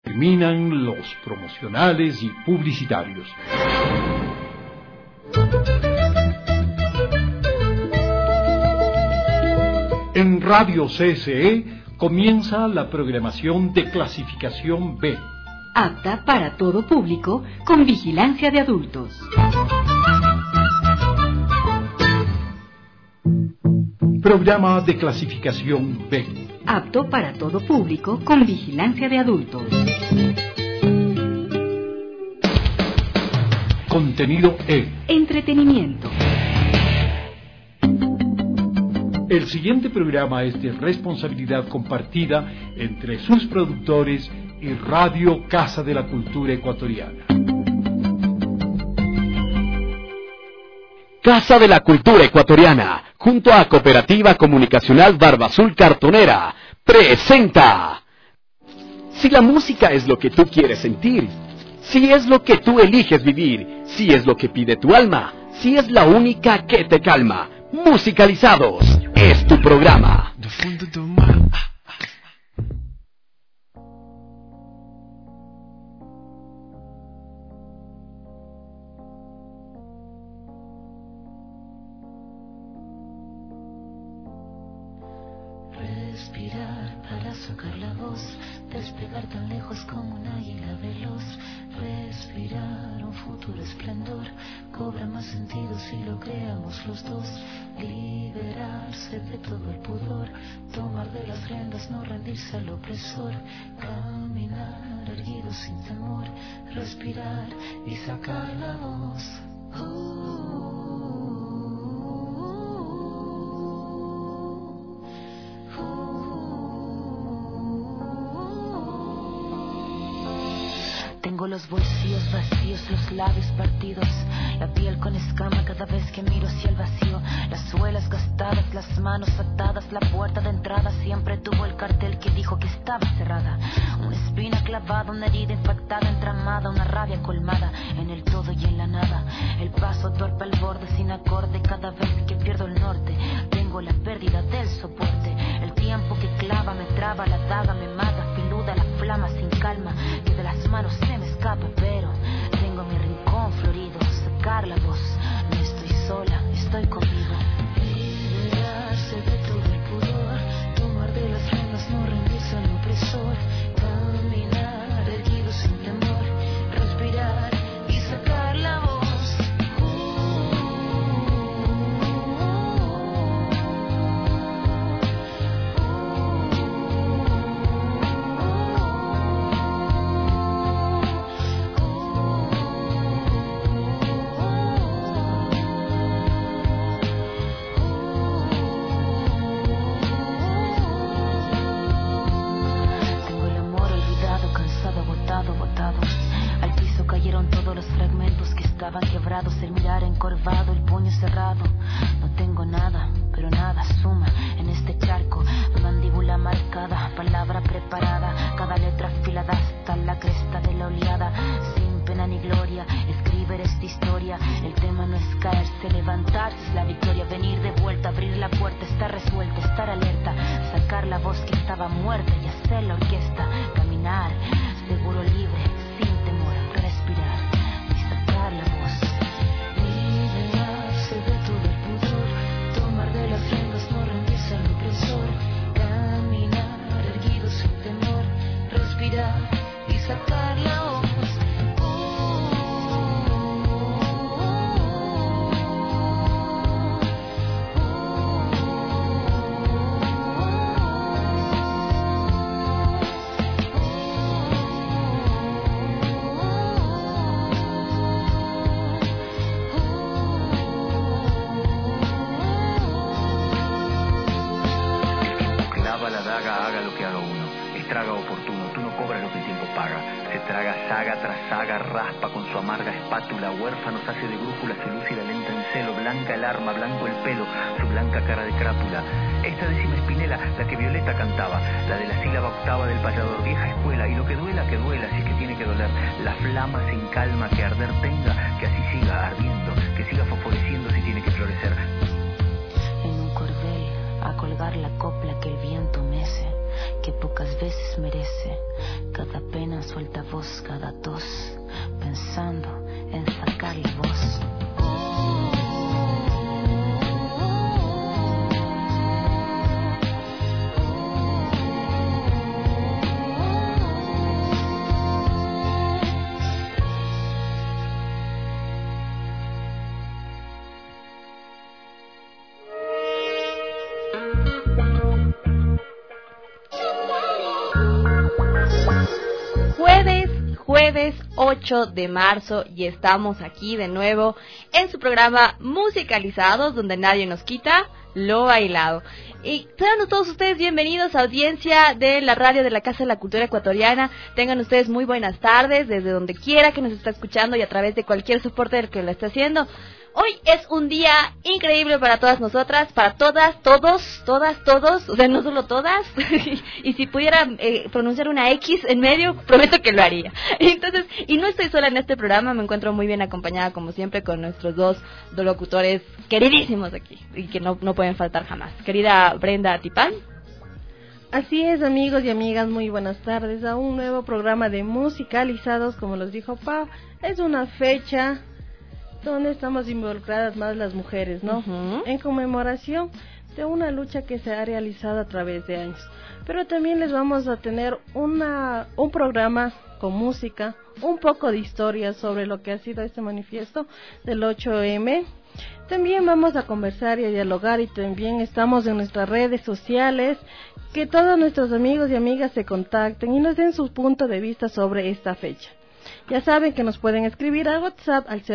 Terminan los promocionales y publicitarios. En Radio CSE comienza la programación de clasificación B. Apta para todo público, con vigilancia de adultos. Programa de clasificación B. Apto para todo público, con vigilancia de adultos. Contenido E. Entretenimiento. El siguiente programa es de responsabilidad compartida entre sus productores y Radio Casa de la Cultura Ecuatoriana. Casa de la Cultura Ecuatoriana, junto a Cooperativa Comunicacional Barba Azul Cartonera, presenta. Si la música es lo que tú quieres sentir, si es lo que tú eliges vivir, si es lo que pide tu alma, si es la única que te calma, Musicalizados es tu programa. Do fundo do mar. Respirar para sacar la voz, despegar tan lejos como un águila veloz. Respirar un futuro esplendor, cobra más sentido si lo creamos los dos. Liberarse de todo el pudor, tomar de las riendas, no rendirse al opresor. Caminar erguido sin temor, respirar y sacar la voz. Tengo los bolsillos vacíos, los labios partidos, la piel con escama cada vez que miro hacia el vacío. Las suelas gastadas, las manos atadas, la puerta de entrada siempre tuvo el cartel que dijo que estaba cerrada. Una espina clavada, una herida infectada, entramada, una rabia colmada en el todo y en la nada. El paso torpe al borde sin acorde, cada vez que pierdo el norte tengo la pérdida del soporte. El tiempo que clava me traba, la daga me mata, filuda la flama sin calma, que de las manos se me escapa, pero tengo mi rincón florido, sacar la voz, no estoy sola, estoy conmigo. Liberarse de todo el pudor, tomar de las riendas, no rendirse al opresor. Caminar erguido sin temor, respirar y sacar la voz. El mirar encorvado, el puño cerrado. No tengo nada, pero nada suma en este charco. Mandíbula marcada, palabra preparada, cada letra afilada hasta la cresta de la oleada. Sin pena ni gloria, escribir esta historia. El tema no es caerse, levantarse es la victoria. Venir de vuelta, abrir la puerta, estar resuelta, estar alerta. Sacar la voz que estaba muerta y hacer la orquesta. Caminar, seguro, libre, sin temor, respirar y sacar la voz. Liberarse de todo el pudor, tomar de las riendas, no rendirse al opresor. Caminar erguido sin temor, respirar y sacar la voz. Haga lo que haga uno, estraga oportuno, tú no cobras lo que el tiempo paga. Se traga saga tras saga, raspa con su amarga espátula, huérfanos hace de brújula, se lúcida lenta en celo, blanca el arma, blanco el pelo, su blanca cara de crápula. Esta décima espinela, la que Violeta cantaba, la de la sílaba octava del payador, vieja escuela, y lo que duela, si es que tiene que doler. La flama sin calma que arder tenga, que así siga ardiendo, que siga fosforeciendo si tiene que florecer. En un cordel, a colgar la copla que el viento mece, que pocas veces merece. Cada pena en su suelta voz cada tos, pensando en sacarle voz. Jueves 8 de marzo y estamos aquí de nuevo en su programa Musicalizados, donde nadie nos quita lo bailado. Y sean todos ustedes bienvenidos a audiencia de la radio de la Casa de la Cultura Ecuatoriana. Tengan ustedes muy buenas tardes desde donde quiera que nos esté escuchando y a través de cualquier soporte del que lo esté haciendo. Hoy es un día increíble para todas nosotras, para todas, todos, o sea, no solo todas. Y si pudiera pronunciar una X en medio, prometo que lo haría. Entonces, y no estoy sola en este programa, me encuentro muy bien acompañada, como siempre, con nuestros dos locutores queridísimos aquí, y que no pueden faltar jamás. Querida Brenda Tipán. Así es, amigos y amigas, muy buenas tardes a un nuevo programa de Musicalizados, como los dijo Pau. Es una fecha donde estamos involucradas más las mujeres, ¿no? En conmemoración de una lucha que se ha realizado a través de años. Pero también les vamos a tener un programa con música, un poco de historia sobre lo que ha sido este manifiesto del 8M. También vamos a conversar y a dialogar, y también estamos en nuestras redes sociales, que todos nuestros amigos y amigas se contacten y nos den su punto de vista sobre esta fecha. Ya saben que nos pueden escribir al WhatsApp al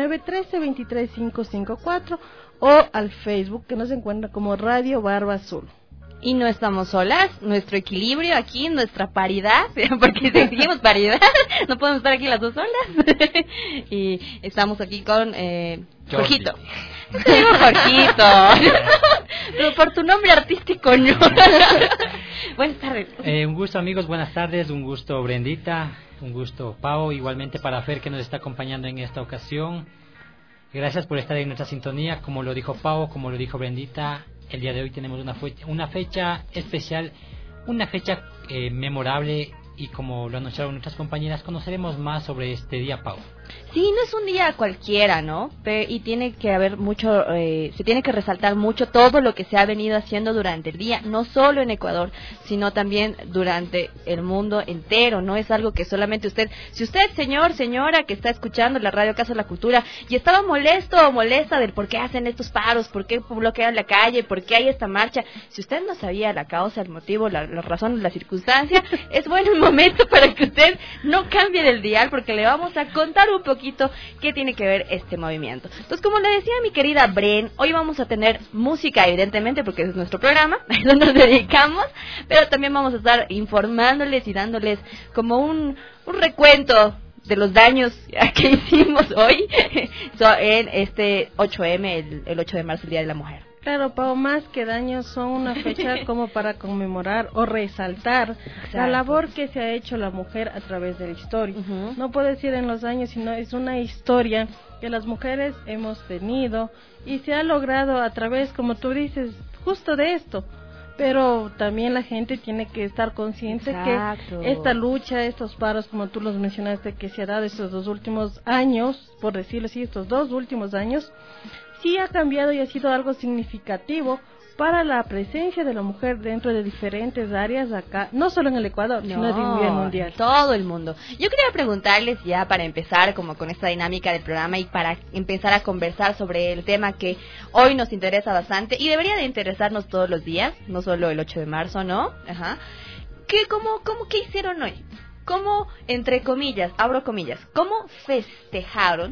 099-13-23-554 o al Facebook, que nos encuentra como Radio Barba Azul. Y no estamos solas, nuestro equilibrio aquí, nuestra paridad, porque si seguimos paridad, no podemos estar aquí las dos solas. Y estamos aquí con Jorgito. No te digo Jorgito, pero por tu nombre artístico no. Buenas tardes. Un gusto, amigos, buenas tardes, un gusto, Brendita, un gusto, Pau, igualmente para Fer, que nos está acompañando en esta ocasión. Gracias por estar en nuestra sintonía. Como lo dijo Pau, como lo dijo Brendita, el día de hoy tenemos una fecha especial, una fecha memorable, y como lo anunciaron nuestras compañeras, conoceremos más sobre este día, Pau. Sí, no es un día cualquiera, ¿no? Y tiene que haber mucho, se tiene que resaltar mucho todo lo que se ha venido haciendo durante el día, no solo en Ecuador, sino también durante el mundo entero. No es algo que solamente usted, si usted, señor, señora, que está escuchando la radio Casa de la Cultura y estaba molesto o molesta del por qué hacen estos paros, por qué bloquean la calle, por qué hay esta marcha, si usted no sabía la causa, el motivo, la razón, la circunstancia, es bueno el momento para que usted no cambie del dial, porque le vamos a contar un poquito qué tiene que ver este movimiento. Entonces, como le decía mi querida Bren, hoy vamos a tener música, evidentemente, porque es nuestro programa, a eso nos dedicamos, pero también vamos a estar informándoles y dándoles como un recuento de los daños que hicimos hoy en este 8M, el 8 de marzo, el Día de la Mujer. Claro, Pau, más que daños son una fecha como para conmemorar o resaltar la labor que se ha hecho la mujer a través de la historia. No puedo decir en los años, sino es una historia que las mujeres hemos tenido y se ha logrado a través, como tú dices, justo de esto. Pero también la gente tiene que estar consciente que esta lucha, estos paros, como tú los mencionaste, que se ha dado estos 2 últimos años, por decirlo así, estos 2 últimos años, sí ha cambiado y ha sido algo significativo para la presencia de la mujer dentro de diferentes áreas acá, no solo en el Ecuador, sino a nivel mundial. Todo el mundo. Yo quería preguntarles ya para empezar como con esta dinámica del programa y para empezar a conversar sobre el tema que hoy nos interesa bastante y debería de interesarnos todos los días, no solo el 8 de marzo, ¿no? Ajá. ¿Qué hicieron hoy? ¿Cómo, entre comillas, abro comillas, cómo festejaron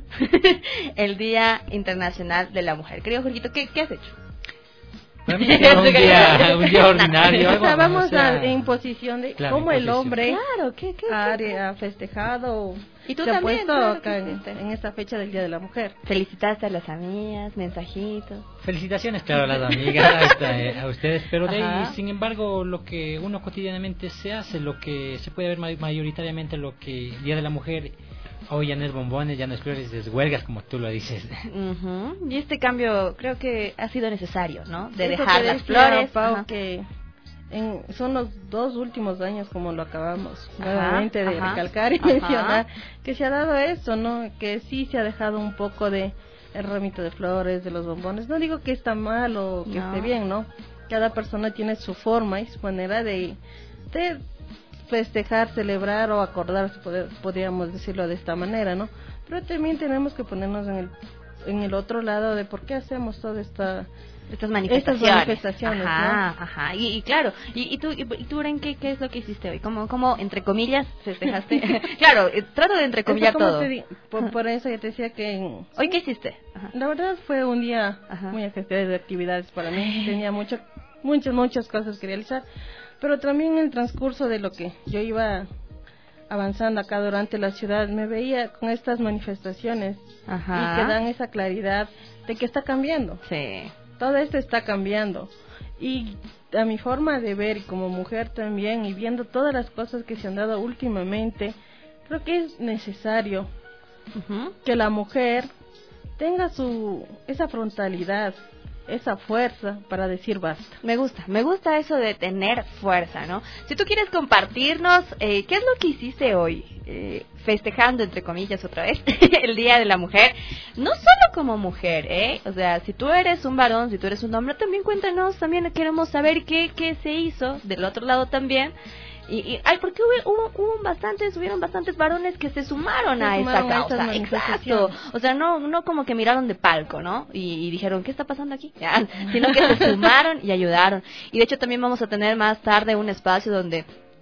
el Día Internacional de la Mujer? Querido Jorgito, ¿qué has hecho? Para mí era un día ordinario. O sea, vamos en posición de cómo el hombre ¿qué ha festejado y tú se también, ha puesto acá en esta fecha del Día de la Mujer. Felicitaste a las amigas, mensajitos. Felicitaciones, claro, a las amigas, a ustedes, pero de ahí, sin embargo, lo que uno cotidianamente se hace, lo que se puede ver mayoritariamente, lo que el Día de la Mujer, hoy ya no es bombones, ya no es flores, es huelgas, como tú lo dices. Y este cambio creo que ha sido necesario, ¿no? De eso dejar las flores. Pau, que son los 2 últimos años, como lo acabamos nuevamente de recalcar y mencionar, que se ha dado eso, ¿no? Que sí se ha dejado un poco de el ramito de flores, de los bombones. No digo que está mal o que esté bien, ¿no? Cada persona tiene su forma y su manera de festejar, celebrar o acordarse, podríamos decirlo de esta manera, ¿no? Pero también tenemos que ponernos en el otro lado de por qué hacemos toda estas manifestaciones, ¿no? Y claro, y tú Ren, ¿qué es lo que hiciste hoy? ¿Cómo entre comillas festejaste? Claro, trato de entrecomillar todo. Por eso yo te decía que ¿hoy qué hiciste? La verdad fue un día muy ajetreado de actividades para mí. Tenía muchas cosas que realizar, pero también en el transcurso de lo que yo iba avanzando acá durante la ciudad, me veía con estas manifestaciones y que dan esa claridad de que está cambiando. Sí. Todo esto está cambiando. Y a mi forma de ver, y como mujer también, y viendo todas las cosas que se han dado últimamente, creo que es necesario que la mujer tenga esa frontalidad, esa fuerza para decir basta. Me gusta eso de tener fuerza, ¿no? Si tú quieres compartirnos, ¿qué es lo que hiciste hoy? Festejando, entre comillas, otra vez, el Día de la Mujer. No solo como mujer, O sea, si tú eres un varón, si tú eres un hombre, también cuéntanos, también queremos saber qué se hizo del otro lado también. Porque hubieron bastantes varones que se sumaron a esa causa. Exacto. O sea, no como que miraron de palco, ¿no? Y dijeron, ¿qué está pasando aquí? Sino que se sumaron y ayudaron. Y de hecho también vamos a tener más tarde un espacio donde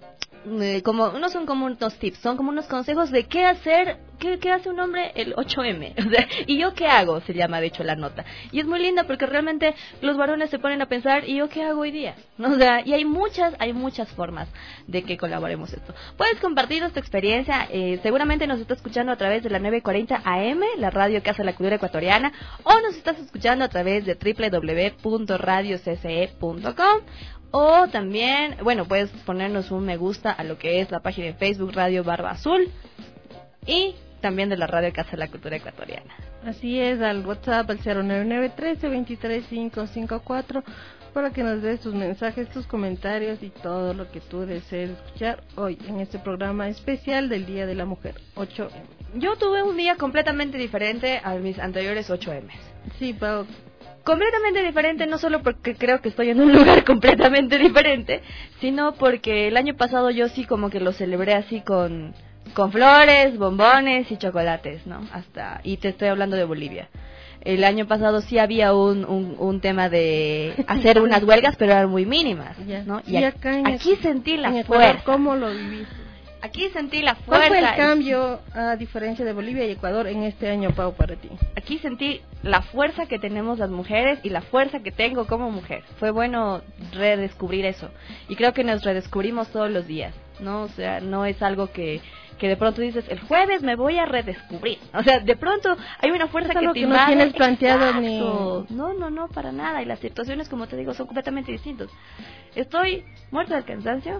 no son como unos tips, son como unos consejos de qué hacer, qué hace un hombre el 8M, o sea, y yo qué hago, se llama de hecho la nota, y es muy linda porque realmente los varones se ponen a pensar, y yo qué hago hoy día, ¿no? O sea, y hay muchas formas de que colaboremos esto. Puedes compartirnos tu experiencia, seguramente nos estás escuchando a través de la 940 AM, la radio Casa de la Cultura Ecuatoriana, o nos estás escuchando a través de www.radiocce.com. O también, puedes ponernos un me gusta a lo que es la página de Facebook Radio Barba Azul y también de la radio Casa de la Cultura Ecuatoriana. Así es, al WhatsApp al 09913-23554 para que nos des tus mensajes, tus comentarios y todo lo que tú desees escuchar hoy en este programa especial del Día de la Mujer, 8M. Yo tuve un día completamente diferente a mis anteriores 8M. Sí, Pau. Completamente diferente, no solo porque creo que estoy en un lugar completamente diferente, sino porque el año pasado yo sí como que lo celebré así con flores, bombones y chocolates, ¿no? Y te estoy hablando de Bolivia. El año pasado sí había un tema de hacer unas huelgas, pero eran muy mínimas, ¿no? Y aquí sentí la fuerza. ¿Cómo lo viviste? Aquí sentí la fuerza. ¿Cuál fue el cambio, a diferencia de Bolivia y Ecuador, en este año, Pau, para ti? Aquí sentí la fuerza que tenemos las mujeres y la fuerza que tengo como mujer. Fue bueno redescubrir eso. Y creo que nos redescubrimos todos los días, ¿no? O sea, no es algo que de pronto dices, el jueves me voy a redescubrir. O sea, de pronto hay una fuerza que te invade. No tienes planteado ni... No, para nada. Y las situaciones, como te digo, son completamente distintas. Estoy muerta del cansancio.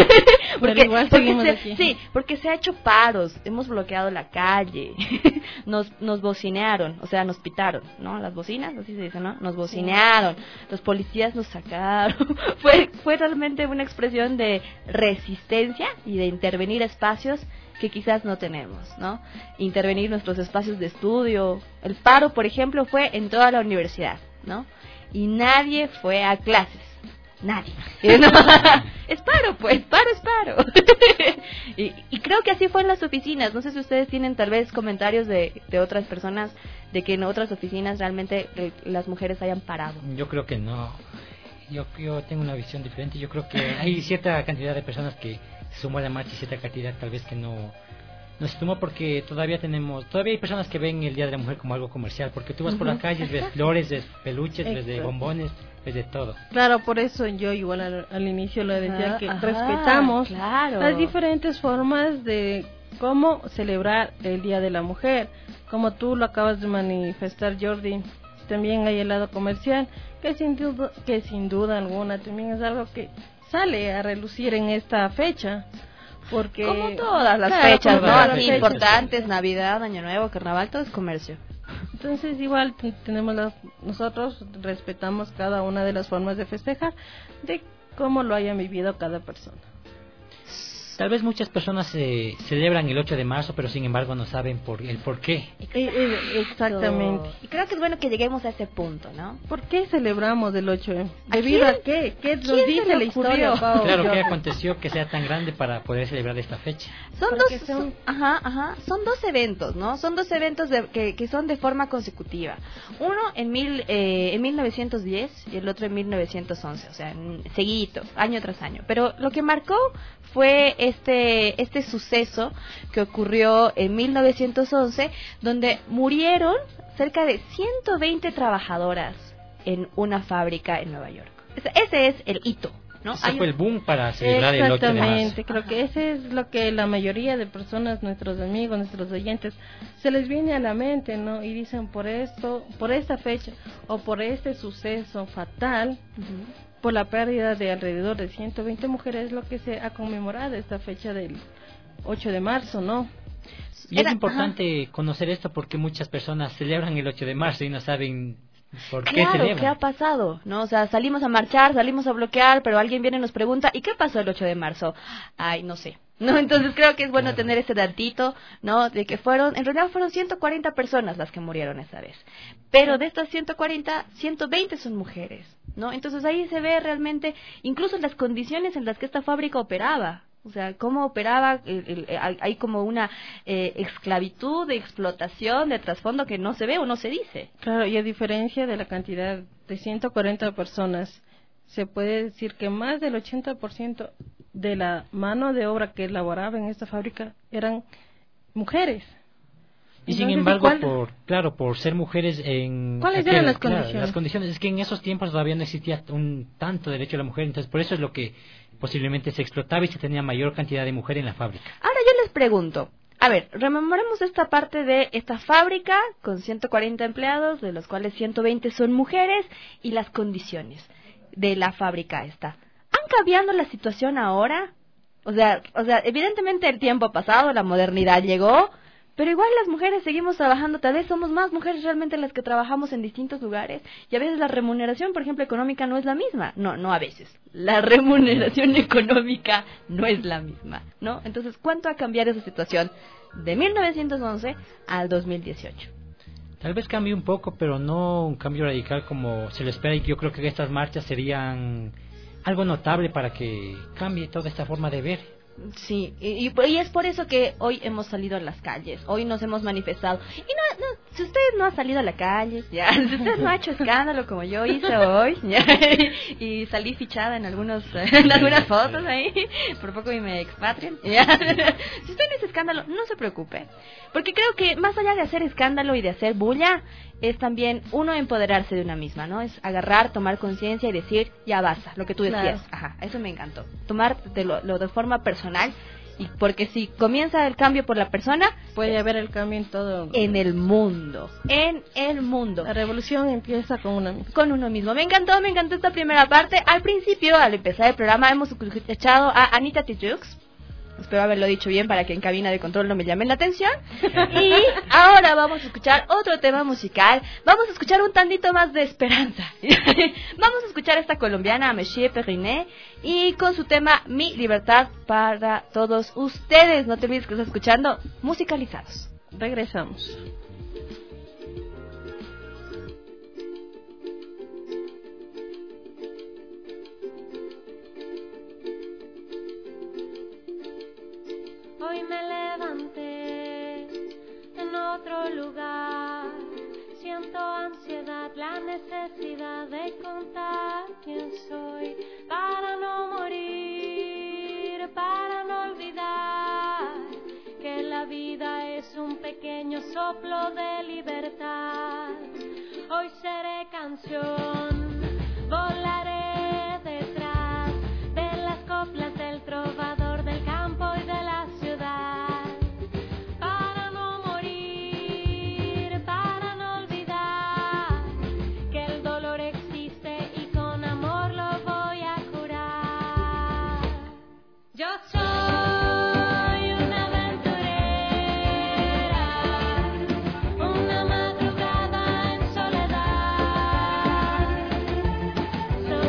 porque se ha hecho paros. Hemos bloqueado la calle. Nos bocinearon, o sea, nos pitaron, ¿no? Las bocinas, así se dice, ¿no? Nos bocinearon. Los policías nos sacaron. Fue realmente una expresión de resistencia y de intervenir espacios que quizás no tenemos, ¿no? Intervenir nuestros espacios de estudio. El paro, por ejemplo, fue en toda la universidad, ¿no? Y nadie fue a clases. Nadie. Es paro, pues, paro es paro. y creo que así fue en las oficinas. No sé si ustedes tienen tal vez comentarios de otras personas de que en otras oficinas realmente las mujeres hayan parado. Yo creo que no. Yo tengo una visión diferente. Yo creo que hay cierta cantidad de personas que se sumó a la marcha y cierta cantidad tal vez que no se sumó porque todavía hay personas que ven el Día de la Mujer como algo comercial, porque tú vas por la calle, ves flores, ves peluches, ves de bombones, ves de todo. Claro, por eso yo igual al inicio lo decía que respetamos las diferentes formas de cómo celebrar el Día de la Mujer, como tú lo acabas de manifestar, Jordi. También hay el lado comercial, que sin duda alguna también es algo que sale a relucir en esta fecha, porque como todas las fechas, ¿no? Así importantes, Navidad, Año Nuevo, Carnaval, todo es comercio. Entonces nosotros respetamos cada una de las formas de festejar, de cómo lo hayan vivido cada persona. Tal vez muchas personas celebran el 8 de marzo, pero sin embargo no saben el por qué. Exactamente. Y creo que es bueno que lleguemos a ese punto, ¿no? ¿Por qué celebramos el 8M? ¿Debido a qué? ¿Qué nos dice la historia, Pau? Claro, ¿qué aconteció que sea tan grande para poder celebrar esta fecha? Son dos eventos, ¿no? Son dos eventos que son de forma consecutiva. Uno en 1910 y el otro en 1911, o sea, seguidito, año tras año. Pero lo que marcó fue este suceso que ocurrió en 1911, donde murieron cerca de 120 trabajadoras en una fábrica en Nueva York. Ese es el hito, ¿no? Ese fue el boom para celebrar el 8 de marzo. Exactamente, creo que ese es lo que la mayoría de personas, nuestros amigos, nuestros oyentes, se les viene a la mente, ¿no? Y dicen por esto, por esta fecha o por este suceso fatal, por la pérdida de alrededor de 120 mujeres, lo que se ha conmemorado esta fecha del 8 de marzo, ¿no? Y es importante conocer esto porque muchas personas celebran el 8 de marzo y no saben por qué celebran. ¿Qué ha pasado? ¿No? O sea, salimos a marchar, salimos a bloquear, pero alguien viene y nos pregunta, ¿y qué pasó el 8 de marzo? Ay, no sé. ¿No? Entonces creo que es bueno tener ese datito, ¿no? De que en realidad fueron 140 personas las que murieron esa vez. Pero de estas 140, 120 son mujeres, ¿no? Entonces ahí se ve realmente, incluso las condiciones en las que esta fábrica operaba. O sea, cómo operaba, hay como una esclavitud, de explotación, de trasfondo que no se ve o no se dice. Claro, y a diferencia de la cantidad de 140 personas, se puede decir que más del 80% de la mano de obra que laboraba en esta fábrica eran mujeres. Y sin embargo, por ser mujeres ¿cuáles eran las condiciones? Claro, las condiciones es que en esos tiempos todavía no existía un tanto derecho a la mujer, entonces por eso es lo que posiblemente se explotaba y se tenía mayor cantidad de mujeres en la fábrica. Ahora yo les pregunto, a ver, rememoremos esta parte de esta fábrica con 140 empleados, de los cuales 120 son mujeres, y las condiciones de la fábrica esta. ¿Han cambiado la situación ahora? O sea, evidentemente el tiempo ha pasado, la modernidad llegó, pero igual las mujeres seguimos trabajando, tal vez somos más mujeres realmente las que trabajamos en distintos lugares, y a veces la remuneración, por ejemplo, económica no es la misma. No a veces. La remuneración económica no es la misma, ¿no? Entonces, ¿cuánto ha cambiado esa situación de 1911 al 2018? Tal vez cambie un poco, pero no un cambio radical como se lo espera, y yo creo que estas marchas serían algo notable para que cambie toda esta forma de ver. Sí, y es por eso que hoy hemos salido a las calles, hoy nos hemos manifestado. Y no, si usted no ha salido a la calle, ya, si usted no ha hecho escándalo como yo hice hoy, ya, y salí fichada en algunas fotos ahí, por poco y me expatrian, ya. Si usted no hizo escándalo, no se preocupe, porque creo que más allá de hacer escándalo y de hacer bulla, es también uno empoderarse de una misma, ¿no? Es agarrar, tomar conciencia y decir, ya basta, lo que tú decías. Claro. Ajá, eso me encantó. Tomar lo de forma personal, y porque si comienza el cambio por la persona, puede haber el cambio en todo. En el mundo. La revolución empieza con uno mismo. Con uno mismo. Me encantó esta primera parte. Al principio, al empezar el programa, hemos escuchado a Anita Tijoux. Espero haberlo dicho bien para que en cabina de control no me llamen la atención. Y ahora vamos a escuchar otro tema musical. Vamos a escuchar un tantito más de esperanza. Vamos a escuchar a esta colombiana, Monsieur Perrinet, y con su tema Mi Libertad para todos ustedes. No te olvides que estás escuchando Musicalizados. Regresamos. Hoy me levanté en otro lugar, siento ansiedad, la necesidad de contar quién soy, para no morir, para no olvidar que la vida es un pequeño soplo de libertad. Hoy seré canción, volaré detrás de las coplas del trovador del campo y de la ciudad, para no morir, para no olvidar que el dolor existe y con amor lo voy a curar. Yo soy una aventurera, una madrugada en soledad.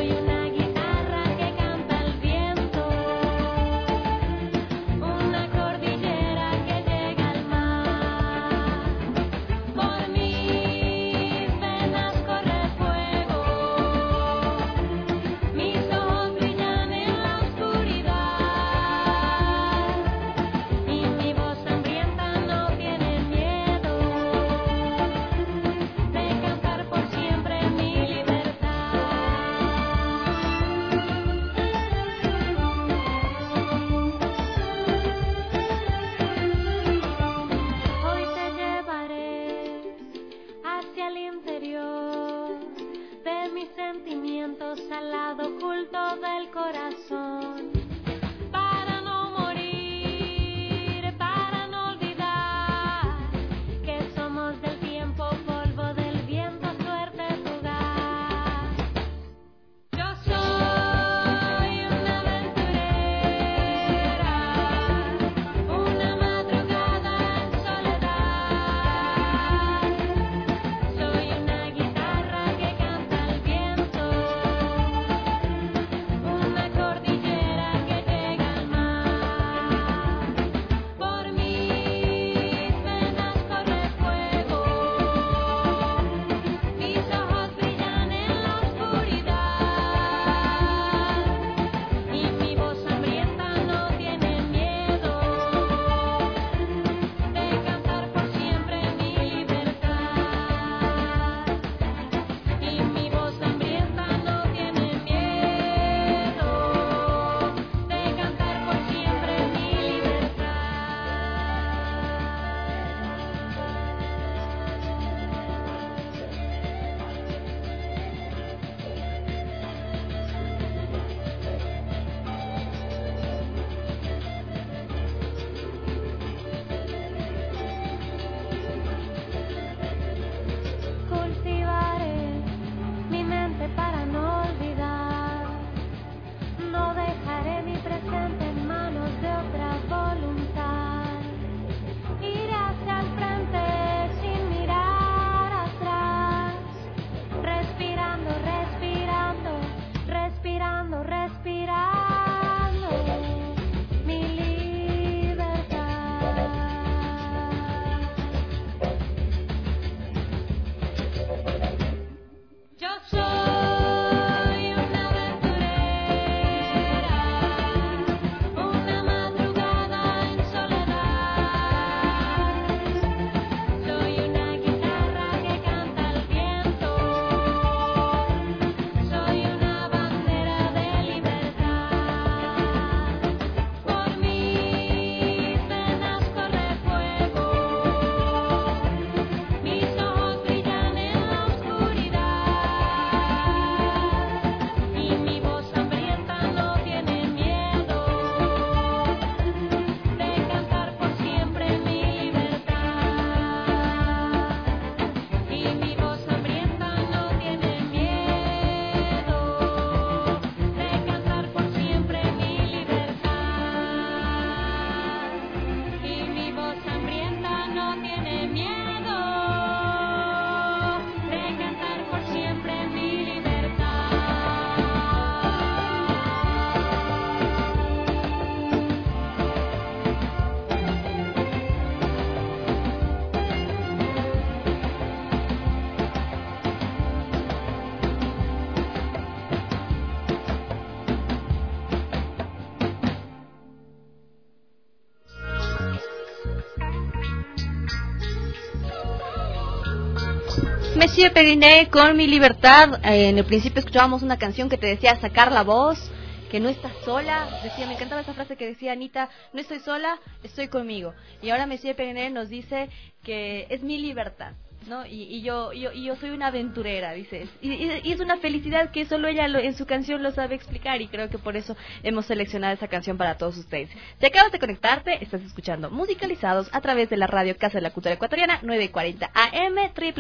Monsieur Periné con Mi Libertad. En el principio escuchábamos una canción que te decía sacar la voz, que no estás sola. Decía, me encantaba esa frase que decía Anita, no estoy sola, estoy conmigo. Y ahora Monsieur Periné nos dice que es mi libertad, ¿no? Y yo soy una aventurera, dices. Y es una felicidad que solo ella en su canción lo sabe explicar, y creo que por eso hemos seleccionado esa canción para todos ustedes. Si acabas de conectarte, estás escuchando Musicalizados a través de la radio Casa de la Cultura Ecuatoriana, 940 AM,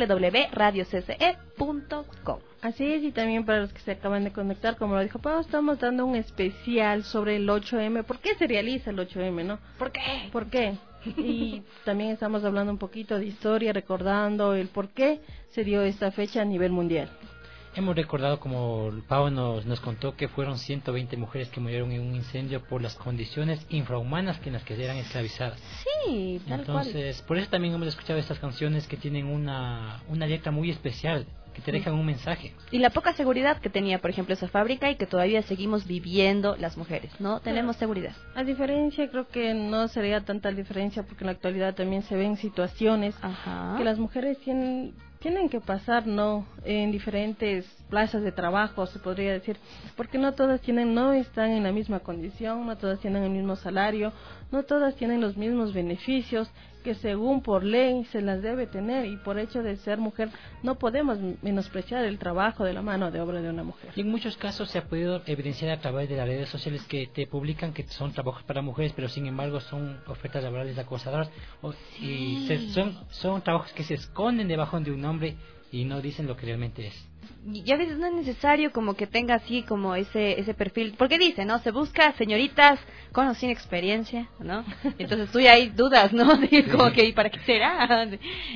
www.radiocce.com. Así es, y también para los que se acaban de conectar, como lo dijo Pau, estamos dando un especial sobre el 8M. ¿Por qué se realiza el 8M, no? ¿Por qué? ¿Por qué? Y también estamos hablando un poquito de historia, recordando el por qué se dio esta fecha a nivel mundial. Hemos recordado, como Pau nos contó, que fueron 120 mujeres que murieron en un incendio por las condiciones infrahumanas en las que eran esclavizadas. Sí, tal cual. Entonces, por eso también hemos escuchado estas canciones que tienen una letra muy especial, que te dejan un mensaje. Y la poca seguridad que tenía, por ejemplo, esa fábrica, y que todavía seguimos viviendo las mujeres, ¿no? Tenemos seguridad. A diferencia, creo que no sería tanta diferencia, porque en la actualidad también se ven situaciones que las mujeres tienen que pasar, ¿no? En diferentes plazas de trabajo, se podría decir, porque no todas no están en la misma condición, no todas tienen el mismo salario, no todas tienen los mismos beneficios que según por ley se las debe tener, y por hecho de ser mujer no podemos menospreciar el trabajo de la mano de obra de una mujer. Y en muchos casos se ha podido evidenciar a través de las redes sociales que te publican que son trabajos para mujeres, pero sin embargo son ofertas laborales acosadoras, y son trabajos que se esconden debajo de un nombre y no dicen lo que realmente es. Y a veces no es necesario como que tenga así como ese perfil, porque dice, ¿no? Se busca señoritas con o sin experiencia, ¿no? Entonces tú ya hay dudas, ¿no? De como que, ¿y para qué será?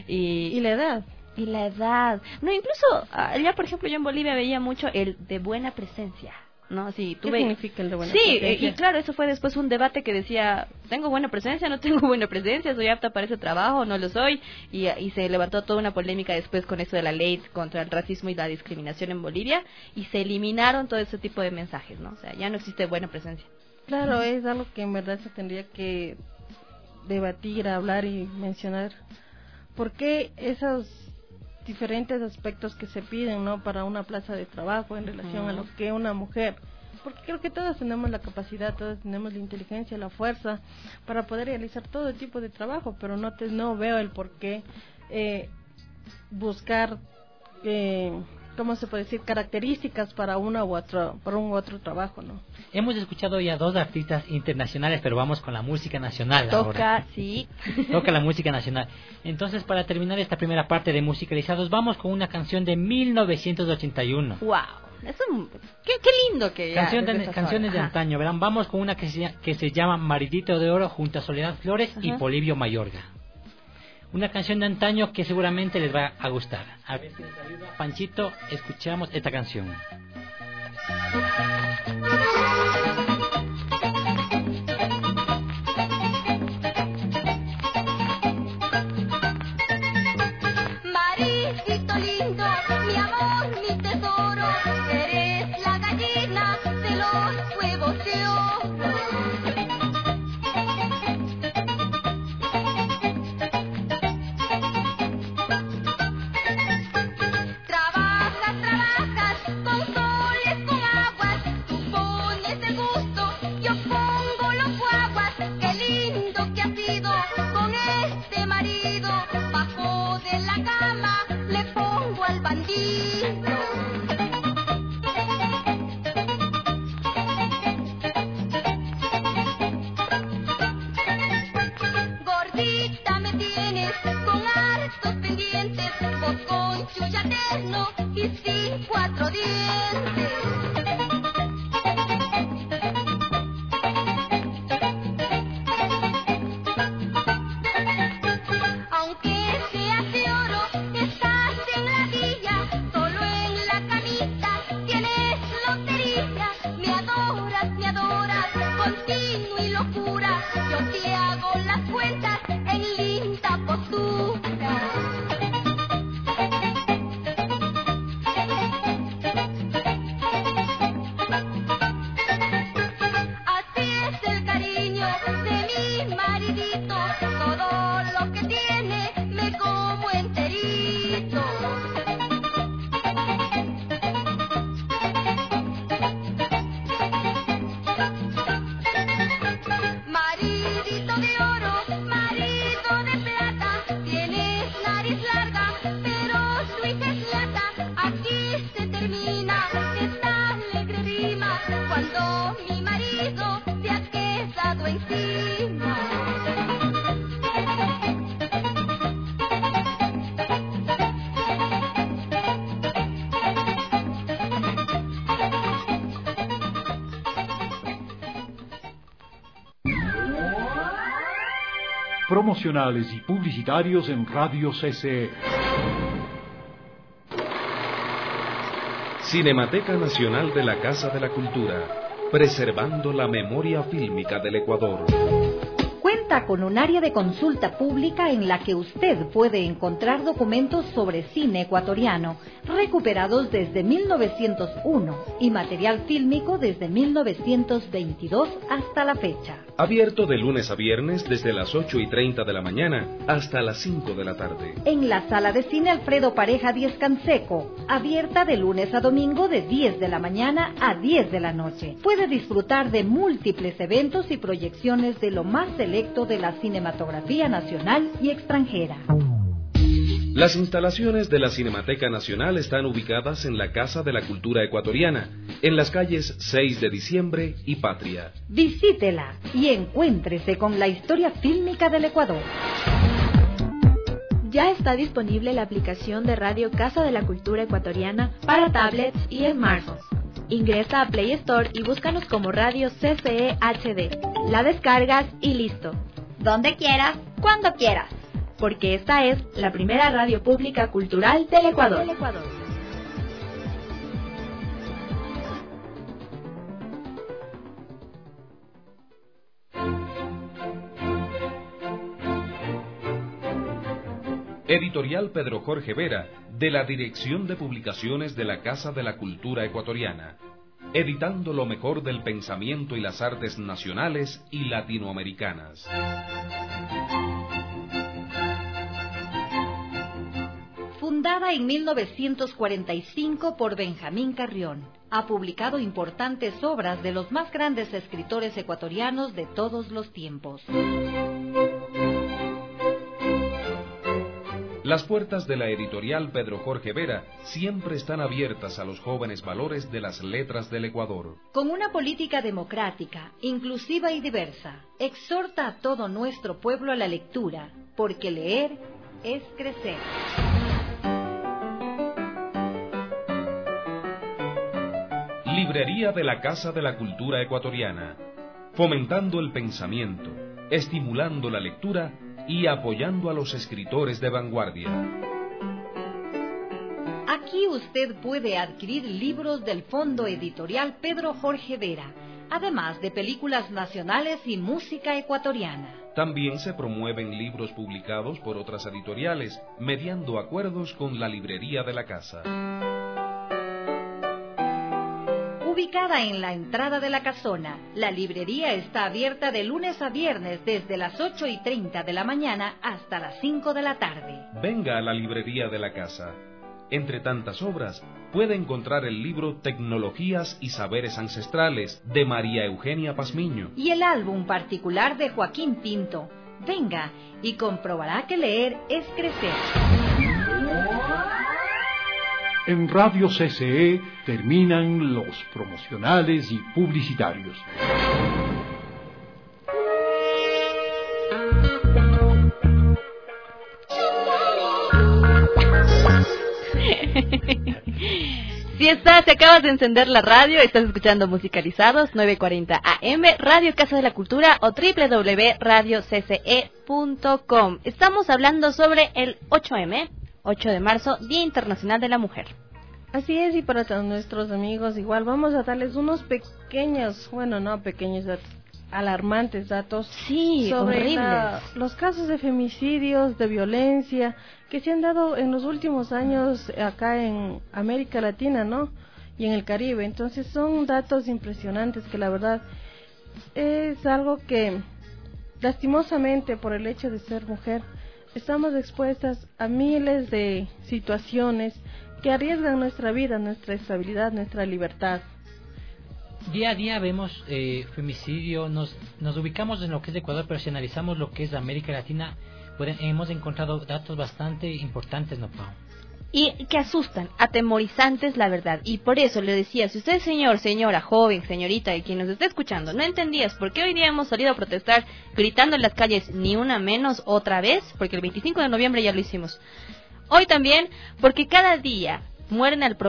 Y la edad. Y la edad. No, incluso allá, por ejemplo, yo en Bolivia veía mucho el de buena presencia, ¿no? Sí, ¿Qué significa el de buena presencia? Sí, y claro, eso fue después un debate que decía, ¿tengo buena presencia? ¿No tengo buena presencia? ¿Soy apta para ese trabajo? ¿No lo soy? Y se levantó toda una polémica después con eso de la ley contra el racismo y la discriminación en Bolivia, y se eliminaron todo ese tipo de mensajes, ¿no? O sea, ya no existe buena presencia. Claro, es algo que en verdad se tendría que debatir, hablar y mencionar. ¿Por qué esos diferentes aspectos que se piden, ¿no? Para una plaza de trabajo en relación a lo que una mujer, porque creo que todas tenemos la capacidad, todas tenemos la inteligencia, la fuerza para poder realizar todo tipo de trabajo, pero no veo el por qué buscar ¿cómo se puede decir? Características para un u otro trabajo, ¿no? Hemos escuchado ya dos artistas internacionales, pero vamos con la música nacional ahora. Toca, sí. Toca la música nacional. Entonces, para terminar esta primera parte de Musicalizados, vamos con una canción de 1981. ¡Wow! Qué lindo que canciones de antaño, ¿verdad? Vamos con una que se llama Maridito de Oro, junto a Soledad Flores y Polibio Mayorga. Una canción de antaño que seguramente les va a gustar. A ver si les ayuda Panchito, escuchamos esta canción. Maridito lindo, mi amor, mi tesoro, eres la gallina de los huevos de oro. Trabajas con soles, con aguas, tú pones el gusto, yo pongo los guaguas. Qué lindo que ha sido con este marido, bajo de la cama le pongo al bandido. Gordita me tienes con hartos pendientes, vos con chucha terno y sin 4 dientes. Aunque seas de oro, estás en la villa, solo en la camita tienes lotería. Me adoras, continuo y locura, yo te hago las cuentas en linda postura. promocionales y publicitarios en Radio CCE. Cinemateca Nacional de la Casa de la Cultura, preservando la memoria fílmica del Ecuador. Cuenta con un área de consulta pública en la que usted puede encontrar documentos sobre cine ecuatoriano, recuperados desde 1901 y material fílmico desde 1922 hasta la fecha. Abierto de lunes a viernes desde las 8:30 de la mañana hasta las 5 de la tarde. En la sala de cine Alfredo Pareja 10 Canseco, abierta de lunes a domingo de 10 de la mañana a 10 de la noche. Puede disfrutar de múltiples eventos y proyecciones de lo más selecto de la cinematografía nacional y extranjera. Las instalaciones de la Cinemateca Nacional están ubicadas en la Casa de la Cultura Ecuatoriana, en las calles 6 de Diciembre y Patria. Visítela y encuéntrese con la historia fílmica del Ecuador. Ya está disponible la aplicación de Radio Casa de la Cultura Ecuatoriana para tablets y smartphones. Ingresa a Play Store y búscanos como Radio CCE HD. La descargas y listo. Donde quieras, cuando quieras. Porque esta es la primera radio pública cultural del Ecuador. Editorial Pedro Jorge Vera, de la Dirección de Publicaciones de la Casa de la Cultura Ecuatoriana, editando lo mejor del pensamiento y las artes nacionales y latinoamericanas. Fundada en 1945 por Benjamín Carrión, ha publicado importantes obras de los más grandes escritores ecuatorianos de todos los tiempos. Las puertas de la editorial Pedro Jorge Vera siempre están abiertas a los jóvenes valores de las letras del Ecuador. Con una política democrática, inclusiva y diversa, exhorta a todo nuestro pueblo a la lectura, porque leer es crecer. Librería de la Casa de la Cultura Ecuatoriana, fomentando el pensamiento, estimulando la lectura y apoyando a los escritores de vanguardia. Aquí usted puede adquirir libros del Fondo Editorial Pedro Jorge Vera, además de películas nacionales y música ecuatoriana. También se promueven libros publicados por otras editoriales, mediando acuerdos con la librería de la casa. Ubicada en la entrada de la casona, la librería está abierta de lunes a viernes desde las 8:30 de la mañana hasta las 5 de la tarde. Venga a la librería de la casa. Entre tantas obras, puede encontrar el libro Tecnologías y Saberes Ancestrales, de María Eugenia Pazmiño. Y el álbum particular de Joaquín Pinto. Venga y comprobará que leer es crecer. En Radio CCE terminan los promocionales y publicitarios. Si acabas de encender la radio, estás escuchando Musicalizados 940 AM, Radio Casa de la Cultura o www.radiocce.com. Estamos hablando sobre el 8M, 8 de marzo, Día Internacional de la Mujer. Así es, y para todos nuestros amigos igual vamos a darles unos pequeños, alarmantes datos sobre los casos de femicidios, de violencia que se han dado en los últimos años acá en América Latina, ¿no? Y en el Caribe. Entonces son datos impresionantes que la verdad es algo que lastimosamente por el hecho de ser mujer estamos expuestas a miles de situaciones que arriesgan nuestra vida, nuestra estabilidad, nuestra libertad. Día a día vemos femicidio, nos ubicamos en lo que es Ecuador, pero si analizamos lo que es América Latina, hemos encontrado datos bastante importantes, ¿no, Pau? Y que asustan, atemorizantes, la verdad. Y por eso le decía, si usted, señor, señora, joven, señorita, y quien nos está escuchando, no entendías por qué hoy día hemos salido a protestar gritando en las calles ni una menos otra vez, porque el 25 de noviembre ya lo hicimos. Hoy también, porque cada día mueren en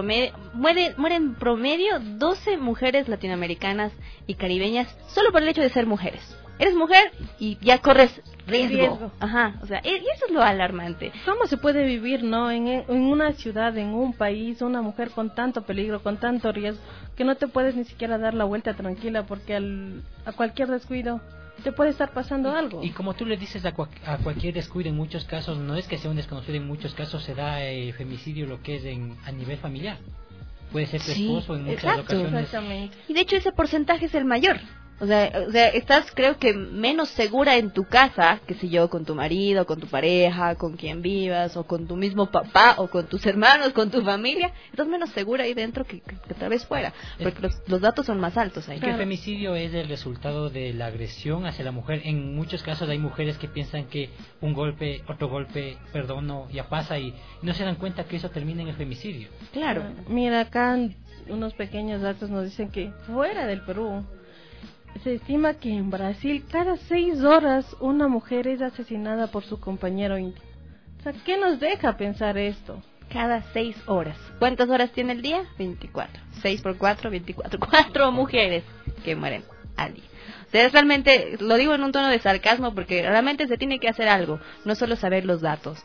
promedio 12 mujeres latinoamericanas y caribeñas solo por el hecho de ser mujeres. eres mujer y ya corres riesgo. Ajá, o sea, y eso es lo alarmante. ¿Cómo se puede vivir, no, en una ciudad, en un país, una mujer con tanto peligro, con tanto riesgo, que no te puedes ni siquiera dar la vuelta tranquila porque a cualquier descuido te puede estar pasando algo? Y como tú le dices, a cualquier descuido, en muchos casos, no es que sea un desconocido, en muchos casos se da femicidio, lo que es a nivel familiar. Puede ser tu esposo en muchas ocasiones. Exactamente. Y de hecho ese porcentaje es el mayor. O sea, estás creo que menos segura en tu casa, que sé yo, con tu marido, con tu pareja, con quien vivas, o con tu mismo papá, o con tus hermanos, con tu familia. Estás menos segura ahí dentro que tal vez fuera, porque los datos son más altos ahí. Que el femicidio es el resultado de la agresión hacia la mujer. En muchos casos hay mujeres que piensan que un golpe, otro golpe, perdono, ya pasa, y no se dan cuenta que eso termina en el femicidio. Claro. Mira, acá unos pequeños datos nos dicen que fuera del Perú se estima que en Brasil cada 6 horas una mujer es asesinada por su compañero íntimo. O sea, ¿qué nos deja pensar esto? Cada 6 horas. ¿Cuántas horas tiene el día? 24. 6 por 4, 24. 4 mujeres que mueren al día. O sea, realmente, lo digo en un tono de sarcasmo porque realmente se tiene que hacer algo, no solo saber los datos.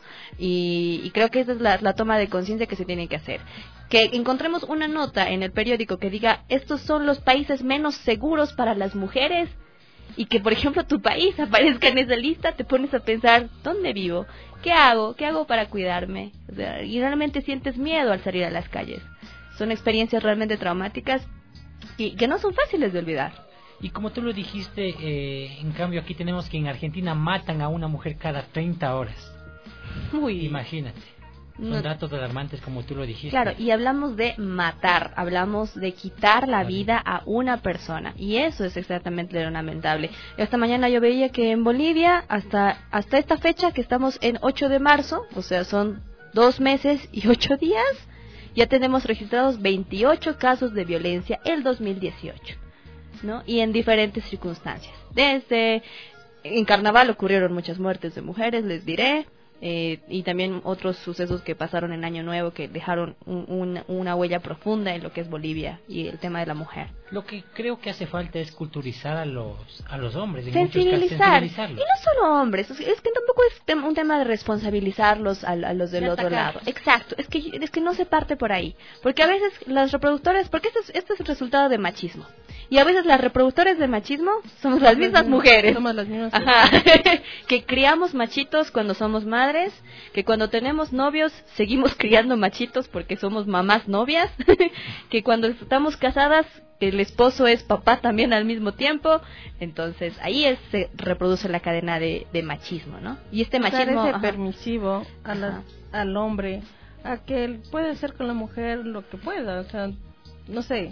Y creo que esa es la toma de conciencia que se tiene que hacer. Que encontremos una nota en el periódico que diga, estos son los países menos seguros para las mujeres, y que, por ejemplo, tu país aparezca en esa lista, te pones a pensar, ¿dónde vivo? ¿Qué hago? ¿Qué hago para cuidarme? O sea, y realmente sientes miedo al salir a las calles. Son experiencias realmente traumáticas y que no son fáciles de olvidar. Y como tú lo dijiste, en cambio aquí tenemos que en Argentina matan a una mujer cada 30 horas. Uy. Imagínate. Son datos alarmantes como tú lo dijiste. Claro, y hablamos de matar, hablamos de quitar la vida a una persona. Y eso es exactamente lo lamentable. Esta mañana yo veía que en Bolivia, hasta esta fecha, que estamos en 8 de marzo, o sea, son 2 meses y 8 días, ya tenemos registrados 28 casos de violencia el 2018, ¿no? Y en diferentes circunstancias. Desde en Carnaval ocurrieron muchas muertes de mujeres, les diré. Y también otros sucesos que pasaron en Año Nuevo que dejaron una huella profunda en lo que es Bolivia y el tema de la mujer. Lo que creo que hace falta es culturizar a los hombres, sensibilizarlos. Y no solo hombres, es que tampoco es un tema de responsabilizarlos a los del otro lado. Exacto, es que no se parte por ahí, porque a veces las reproductoras, porque esto es el resultado de machismo, y a veces las reproductoras de machismo somos las mismas mujeres. Somos las mismas. Ajá. Que criamos machitos cuando somos madres, que cuando tenemos novios seguimos criando machitos porque somos mamás novias, que cuando estamos casadas el esposo es papá también al mismo tiempo. Entonces ahí se reproduce la cadena de machismo, ¿no? Y este machismo parece permisivo al hombre a que él puede hacer con la mujer lo que pueda. O sea, no sé,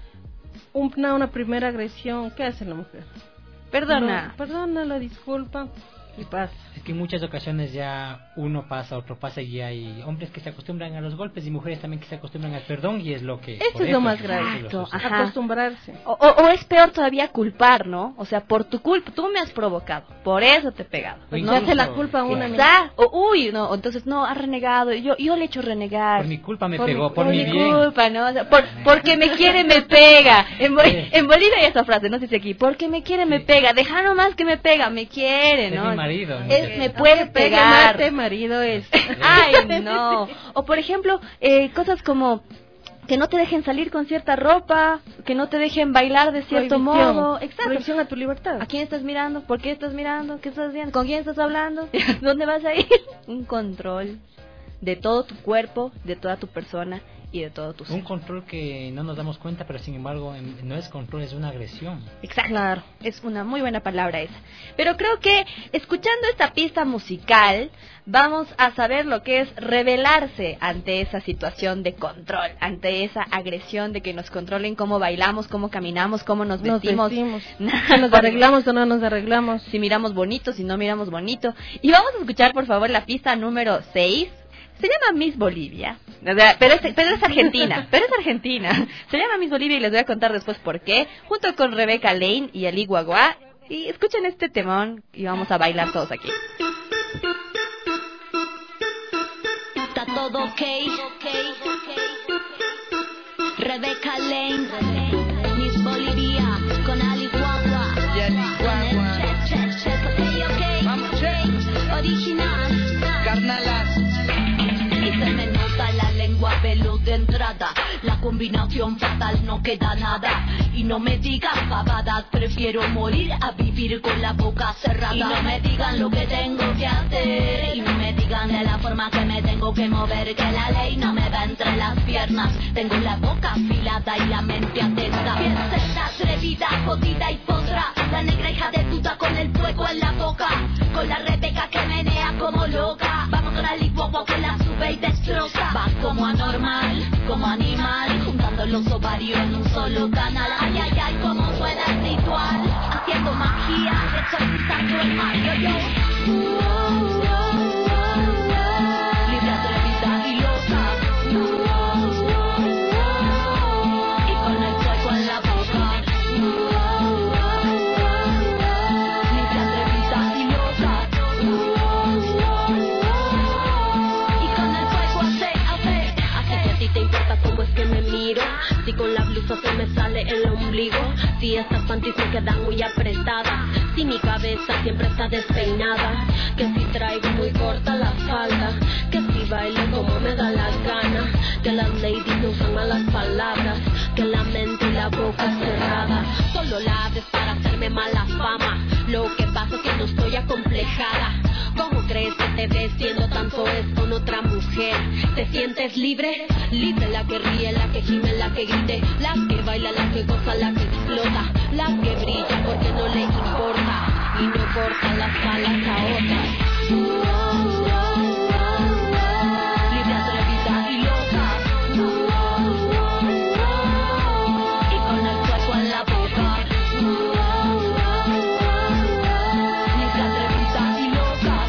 una primera agresión, ¿qué hace la mujer? Perdona, la disculpa y pasa. Es que en muchas ocasiones ya uno pasa, otro pasa, y hay hombres que se acostumbran a los golpes y mujeres también que se acostumbran al perdón, y es lo que... Esto es lo más grave, acostumbrarse. O es peor todavía culpar, ¿no? O sea, por tu culpa, tú me has provocado, por eso te he pegado. Pues no hace la culpa a una misma. Entonces no, ha renegado, yo le he hecho renegar. Por mi culpa me pegó, por mi bien. Culpa, ¿no? O sea, porque me quiere me pega. En Bolivia hay esa frase, no sé si aquí, porque me quiere me pega, deja nomás que me pega, me quiere, ¿no? Es mi marido. Me puede pegar. Marido es. Ay, no. O por ejemplo, cosas como que no te dejen salir con cierta ropa, que no te dejen bailar de cierto modo. Exacto. Prohibición a tu libertad. ¿A quién estás mirando? ¿Por qué estás mirando? ¿Qué estás haciendo? ¿Con quién estás hablando? ¿Dónde vas a ir? Un control de todo tu cuerpo, de toda tu persona y de todo tu ser. Un control que no nos damos cuenta, pero sin embargo no es control, es una agresión. Exacto, claro, es una muy buena palabra esa. Pero creo que escuchando esta pista musical vamos a saber lo que es rebelarse ante esa situación de control, ante esa agresión de que nos controlen cómo bailamos, cómo caminamos, cómo nos vestimos. ¿Nos arreglamos o no nos arreglamos? Si miramos bonito, si no miramos bonito. Y vamos a escuchar por favor la pista número 6. Se llama Miss Bolivia, pero es Argentina, Se llama Miss Bolivia y les voy a contar después por qué, junto con Rebeca Lane y Ali Guagua. Y escuchen este temón y vamos a bailar todos aquí. Está todo ok. Rebeca Lane, Miss Bolivia, con Ali Guagua, con el original. Carnalas. Y se me nota la lengua veloz de entrada. La combinación fatal, no queda nada. Y no me digan pavadas, prefiero morir a vivir con la boca cerrada. Y no me digan lo que tengo que hacer. Y no me digan de la forma que me tengo que mover. Que la ley no me va entre las piernas. Tengo la boca afilada y la mente atenta. Piensa atrevida, jodida y podrá. La negra hija de puta con el fuego en la boca. Con la Rebeca que menea como loca. Vamos con la licuagua que la sube y destroza. Va como anormal, como animal, juntando los ovarios en un solo canal. Ay, ay, ay, como suena el ritual. Haciendo magia, exorcizando el mal. Libre, atrevida y loca. Y con el fuego en la boca. Libre, atrevida y loca. Y con el fuego hace. Así que a ti te importa cómo es que me miro. Si con la blusa se me sale el ombligo. Si estas panties me quedan muy apretadas. Si mi cabeza siempre está despeinada. Que si traigo muy corta la falda. Que si bailo como me da la gana. Que las ladies no usan malas palabras. Que la mente y la boca cerrada. Solo la haces para hacerme mala fama. Lo que pasa es que no estoy acomplejada. ¿Cómo crees que te ves siendo tanto es con otra mujer? ¿Te sientes libre? Libre, la que ríe, la que gime, la que grite, la que baila, la que goza, la que explota, la que brilla porque no le importa y no corta las alas a otras. Libre, atrevida y loca. Y con el fuego en la boca. Libre, atrevida y loca.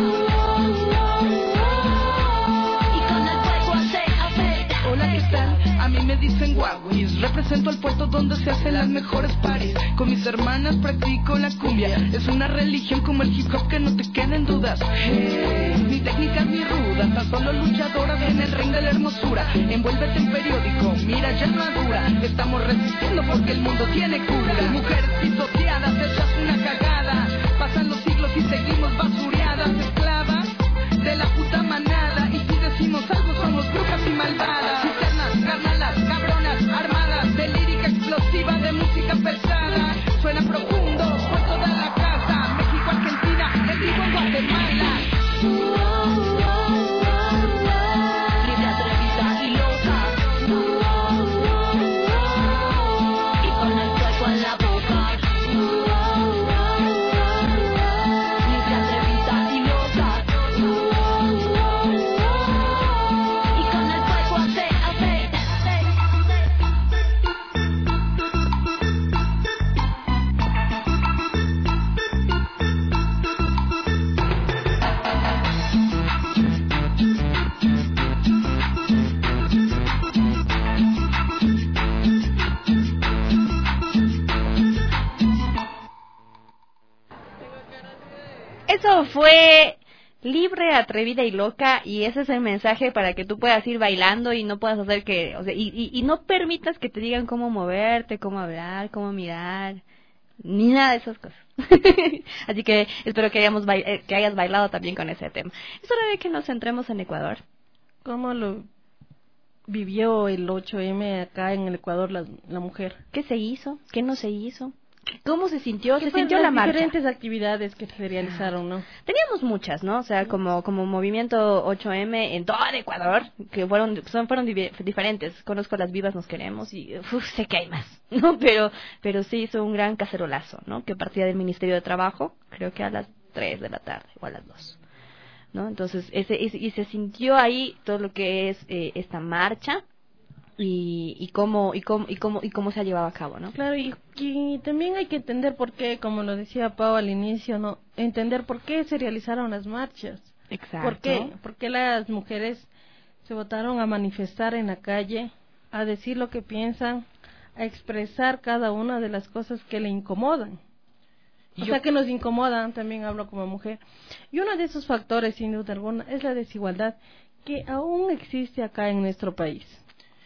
Y con el fuego hace. Hola, ¿qué tal? A mí me dicen guaguis. Represento al puerto donde se hacen las mejores paris. Con mis hermanas practico la cumbia. Es una religión como el hip hop que no te queden dudas. Mi técnica es mi ruda. Tan solo luchadoras en el ring de la hermosura. Envuélvete en periódico, mira ya madura. Estamos resistiendo porque el mundo tiene cura. Mujeres pisoteadas, hechas una cagada. Pasan los siglos y seguimos basureadas. Esclavas de la puta manada. Y si decimos algo somos brujas y malvadas. Cisternas, carnalas, cabronas, armadas. De lírica explosiva, de música pesada. Suena profundo por toda la casa. México, Argentina, en vivo en Guatemala. Libre, atrevida y loca. Y con el fuego en la boca. Libre, atrevida y loca. Y con el fuego hace. Eso fue Libre, Atrevida y Loca, y ese es el mensaje para que tú puedas ir bailando y no puedas hacer que, o sea, y no permitas que te digan cómo moverte, cómo hablar, cómo mirar, ni nada de esas cosas. Así que espero que hayas bailado también con ese tema. Es hora de que nos centremos en Ecuador. ¿Cómo lo vivió el 8M acá en el Ecuador la mujer? ¿Qué se hizo? ¿Qué no se hizo? ¿Cómo se sintió? ¿Se ¿Qué sintió fueron la las marcha? diferentes actividades que se realizaron, ¿no? Teníamos muchas, ¿no? O sea, como movimiento 8M en todo Ecuador, que fueron diferentes. Conozco Las Vivas Nos Queremos y sé que hay más, ¿no? Pero sí hizo un gran cacerolazo, ¿no? Que partía del Ministerio de Trabajo, creo que a las 3 de la tarde o a las 2, ¿no? Entonces, y se sintió ahí todo lo que es esta marcha. Y cómo se ha llevado a cabo, ¿no? Claro, y también hay que entender por qué, como lo decía Pau al inicio, ¿no? Entender por qué se realizaron las marchas. Exacto. ¿Por qué las mujeres se votaron a manifestar en la calle, a decir lo que piensan, a expresar cada una de las cosas que le incomodan? O sea, que nos incomodan, también hablo como mujer. Y uno de esos factores, sin duda alguna, es la desigualdad que aún existe acá en nuestro país.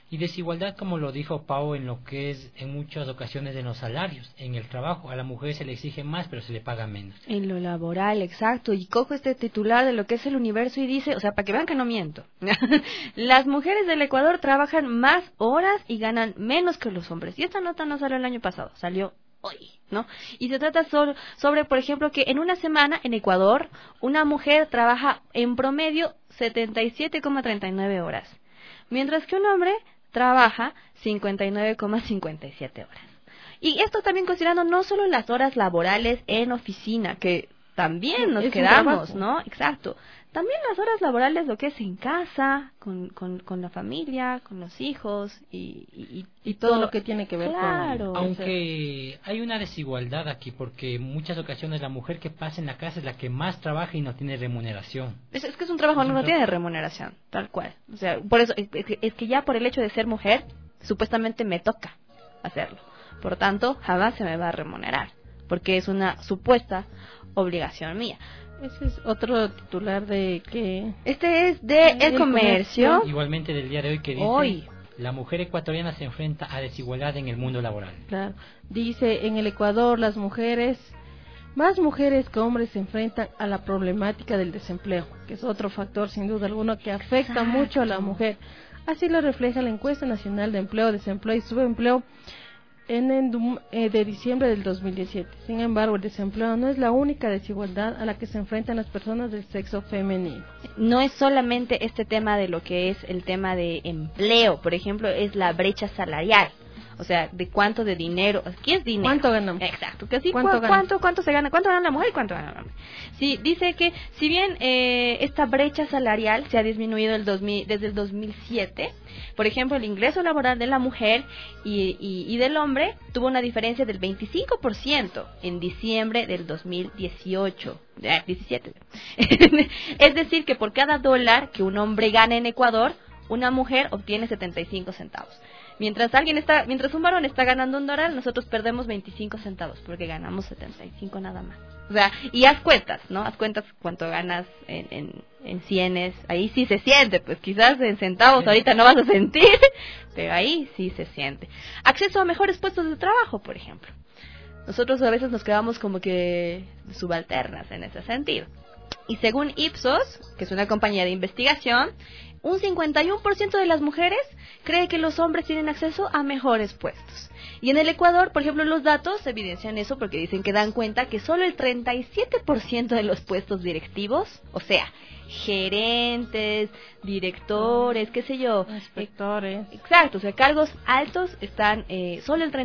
Y desigualdad, como lo dijo Pau, en lo que es en muchas ocasiones en los salarios, en el trabajo. A la mujer se le exige más, pero se le paga menos. En lo laboral, exacto. Y cojo este titular de lo que es El Universo y dice, o sea, para que vean que no miento, las mujeres del Ecuador trabajan más horas y ganan menos que los hombres. Y esta nota no salió el año pasado, salió hoy, ¿no? Y se trata sobre, por ejemplo, que en una semana en Ecuador una mujer trabaja en promedio 77,39 horas, mientras que un hombre trabaja 59,57 horas. Y esto también considerando no solo las horas laborales en oficina, que también nos quedamos, ¿no? Exacto. También las horas laborales, lo que es en casa, con la familia, con los hijos y todo lo que tiene que ver con... Aunque hay una desigualdad aquí, porque en muchas ocasiones la mujer que pasa en la casa es la que más trabaja y no tiene remuneración. Es que es un trabajo que no tiene remuneración, tal cual. O sea, por eso, es que ya por el hecho de ser mujer, supuestamente me toca hacerlo. Por tanto, jamás se me va a remunerar, porque es una supuesta obligación mía. Ese es otro titular de que... Este es de El Comercio. Igualmente del día de hoy que dice... Hoy. La mujer ecuatoriana se enfrenta a desigualdad en el mundo laboral. Claro. Dice, en el Ecuador más mujeres que hombres se enfrentan a la problemática del desempleo, que es otro factor sin duda alguno que afecta mucho a la mujer. Así lo refleja la encuesta nacional de empleo, desempleo y subempleo de diciembre del 2017. Sin embargo, el desempleo no es la única desigualdad a la que se enfrentan las personas del sexo femenino. No es solamente este tema de lo que es el tema de empleo, por ejemplo, es la brecha salarial. O sea, de cuánto de dinero, ¿qué es dinero? ¿Cuánto ganamos? Exacto, que así cuánto se gana, cuánto gana la mujer y cuánto gana el hombre. Sí, dice que si bien esta brecha salarial se ha disminuido desde el 2007, por ejemplo, el ingreso laboral de la mujer y del hombre tuvo una diferencia del 25% en diciembre del 2018. 17. Es decir, que por cada dólar que un hombre gana en Ecuador, una mujer obtiene 75 centavos. Mientras un varón está ganando $1, nosotros perdemos 25 centavos, porque ganamos 75 nada más. O sea, y haz cuentas, ¿no? Haz cuentas cuánto ganas en cienes, ahí sí se siente, pues quizás en centavos ahorita no vas a sentir, pero ahí sí se siente. Acceso a mejores puestos de trabajo, por ejemplo. Nosotros a veces nos quedamos como que subalternas en ese sentido. Y según Ipsos, que es una compañía de investigación, un 51% de las mujeres cree que los hombres tienen acceso a mejores puestos. Y en el Ecuador, por ejemplo, los datos evidencian eso porque dicen que dan cuenta que solo el 37% de los puestos directivos, o sea, gerentes, directores, qué sé yo, inspectores. Exacto, o sea, cargos altos están solo el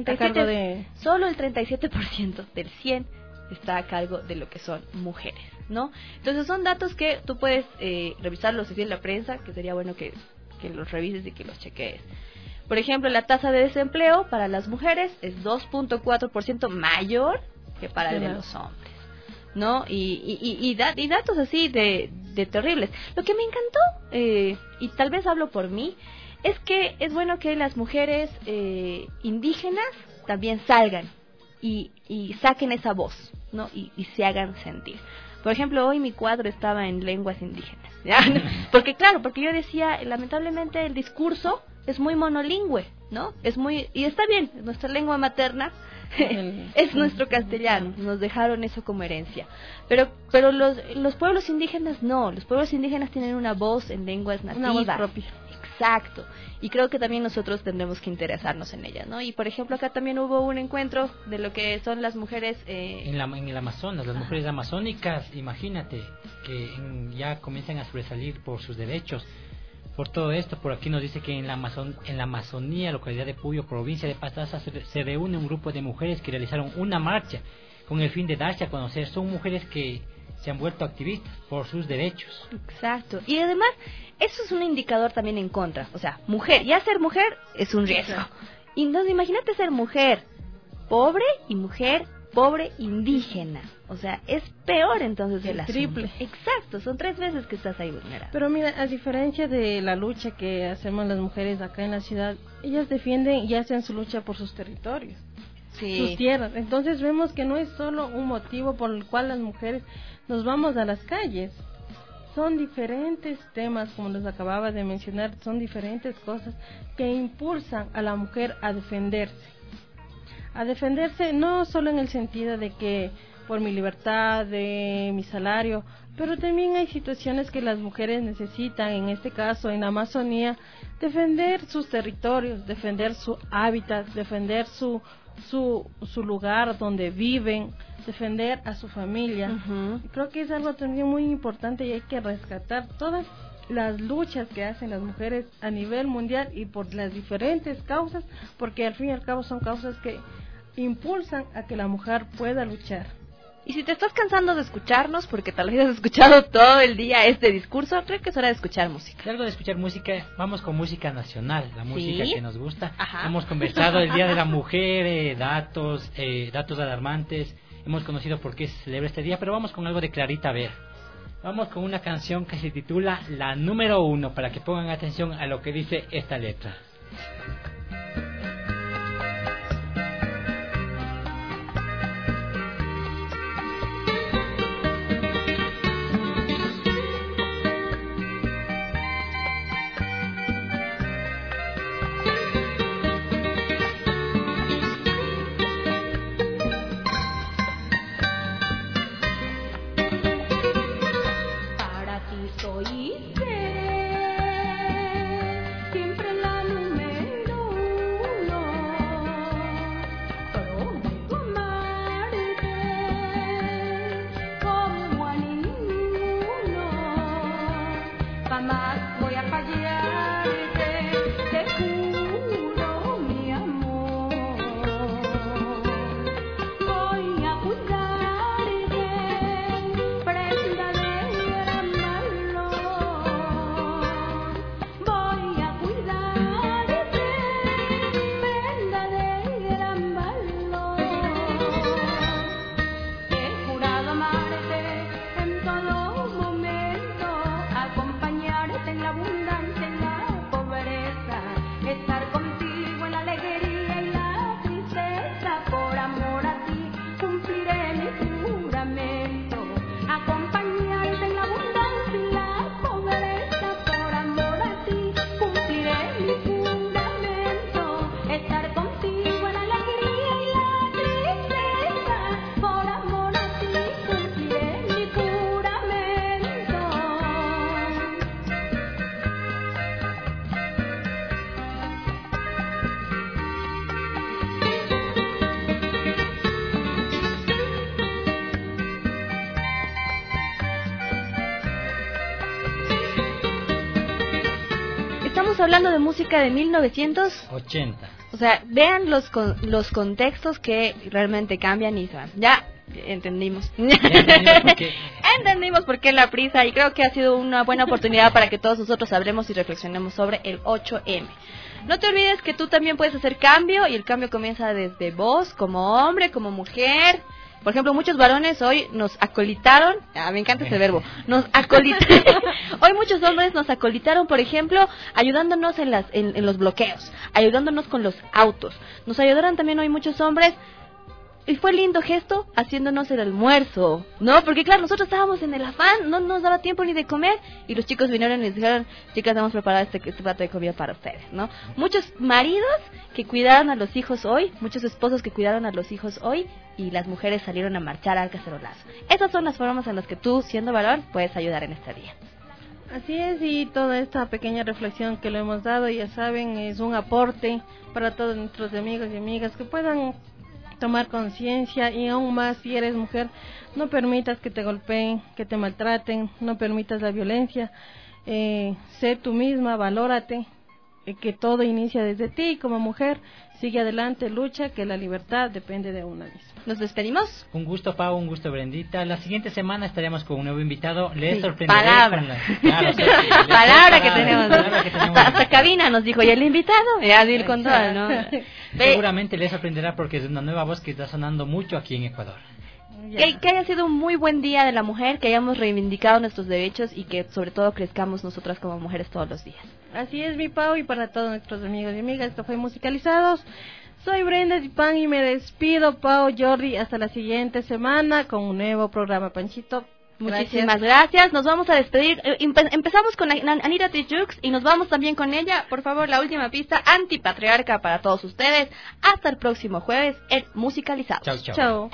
37% del 100 está a cargo de lo que son mujeres, ¿no? Entonces son datos que tú puedes revisarlos así en la prensa, que sería bueno que los revises y que los chequees. Por ejemplo, la tasa de desempleo para las mujeres es 2.4% mayor que para el de los hombres, ¿no? Y datos así de terribles. Lo que me encantó, y tal vez hablo por mí, es que es bueno que las mujeres indígenas también salgan y saquen esa voz, ¿no? Y se hagan sentir. Por ejemplo, hoy mi cuadro estaba en lenguas indígenas, ¿ya? Porque yo decía, lamentablemente el discurso es muy monolingüe, ¿no? Y está bien, nuestra lengua materna es nuestro castellano, nos dejaron eso como herencia. Pero los pueblos indígenas no, los pueblos indígenas tienen una voz en lenguas nativas. Una voz propia. Exacto, y creo que también nosotros tendremos que interesarnos en ellas, ¿no? Y por ejemplo acá también hubo un encuentro de lo que son las mujeres en el Amazonas, las mujeres amazónicas, imagínate que ya comienzan a sobresalir por sus derechos. Por todo esto, por aquí nos dice que en la Amazonía, localidad de Puyo, provincia de Pastaza, se reúne un grupo de mujeres que realizaron una marcha con el fin de darse a conocer. Son mujeres que se han vuelto activistas por sus derechos. Exacto. Y además, eso es un indicador también en contra. O sea, ser mujer es un riesgo. Y entonces imagínate ser mujer pobre y mujer pobre indígena. O sea, es peor entonces el triple. Exacto, son 3 veces que estás ahí vulnerable. Pero mira, a diferencia de la lucha que hacemos las mujeres acá en la ciudad, ellas defienden y hacen su lucha por sus territorios, sus tierras. Entonces vemos que no es solo un motivo por el cual las mujeres nos vamos a las calles. son diferentes temas, como los acababa de mencionar, son diferentes cosas que impulsan a la mujer a defenderse no solo en el sentido de que por mi libertad, de mi salario, pero también hay situaciones que las mujeres necesitan, en este caso en la Amazonía, defender sus territorios, defender su hábitat, defender su lugar donde viven, defender a su familia. Creo que es algo también muy importante y hay que rescatar todas las luchas que hacen las mujeres a nivel mundial y por las diferentes causas, porque al fin y al cabo son causas que impulsan a que la mujer pueda luchar. Y si te estás cansando de escucharnos, porque tal vez has escuchado todo el día este discurso, creo que es hora de escuchar música. Y algo de escuchar música, vamos con música nacional, la música que nos gusta. Ajá. Hemos conversado el Día de la Mujer, datos alarmantes, hemos conocido por qué se celebra este día, pero vamos con algo de Clarita Ver. Vamos con una canción que se titula La Número 1, para que pongan atención a lo que dice esta letra. Hablando de música de 1980. O sea, vean los contextos que realmente cambian y ya entendimos. Entendimos por qué la prisa, y creo que ha sido una buena oportunidad para que todos nosotros hablemos y reflexionemos sobre el 8M. No te olvides que tú también puedes hacer cambio, y el cambio comienza desde vos, como hombre, como mujer. Por ejemplo, muchos varones hoy nos acolitaron, me encanta ese verbo, hoy muchos hombres nos acolitaron, por ejemplo, ayudándonos en los bloqueos, ayudándonos con los autos. Nos ayudaron también hoy muchos hombres, y fue lindo gesto, haciéndonos el almuerzo, ¿no? Porque claro, nosotros estábamos en el afán, no nos daba tiempo ni de comer, y los chicos vinieron y nos dijeron, chicas, hemos preparado este plato de comida para ustedes, ¿no? Muchos maridos que cuidaron a los hijos hoy, muchos esposos que cuidaron a los hijos hoy, y las mujeres salieron a marchar al cacerolazo. Esas son las formas en las que tú, siendo varón, puedes ayudar en este día. Así es, y toda esta pequeña reflexión que le hemos dado, ya saben, es un aporte para todos nuestros amigos y amigas que puedan tomar conciencia, y aún más si eres mujer, no permitas que te golpeen, que te maltraten, no permitas la violencia, sé tú misma, valórate, que todo inicia desde ti, como mujer, sigue adelante, lucha, que la libertad depende de una misma. ¿Nos despedimos? Un gusto, Pau, un gusto, Brendita. La siguiente semana estaremos con un nuevo invitado. Les sorprenderé palabra. Palabra que tenemos. Hasta cabina nos dijo, ¿y el invitado? Ya di el control, ¿no? Seguramente les sorprenderá porque es una nueva voz que está sonando mucho aquí en Ecuador. Que haya sido un muy buen día de la mujer, que hayamos reivindicado nuestros derechos y que sobre todo crezcamos nosotras como mujeres todos los días. Así es, mi Pau, y para todos nuestros amigos y amigas, esto fue Musicalizados. Soy Brenda Zipán y me despido, Pau, Jordi, hasta la siguiente semana con un nuevo programa. Panchito, Muchísimas gracias. Nos vamos a despedir. Empezamos con Anita Tijoux y nos vamos también con ella. Por favor, la última pista antipatriarca para todos ustedes. Hasta el próximo jueves en Musicalizados. Chao, chao. Chao.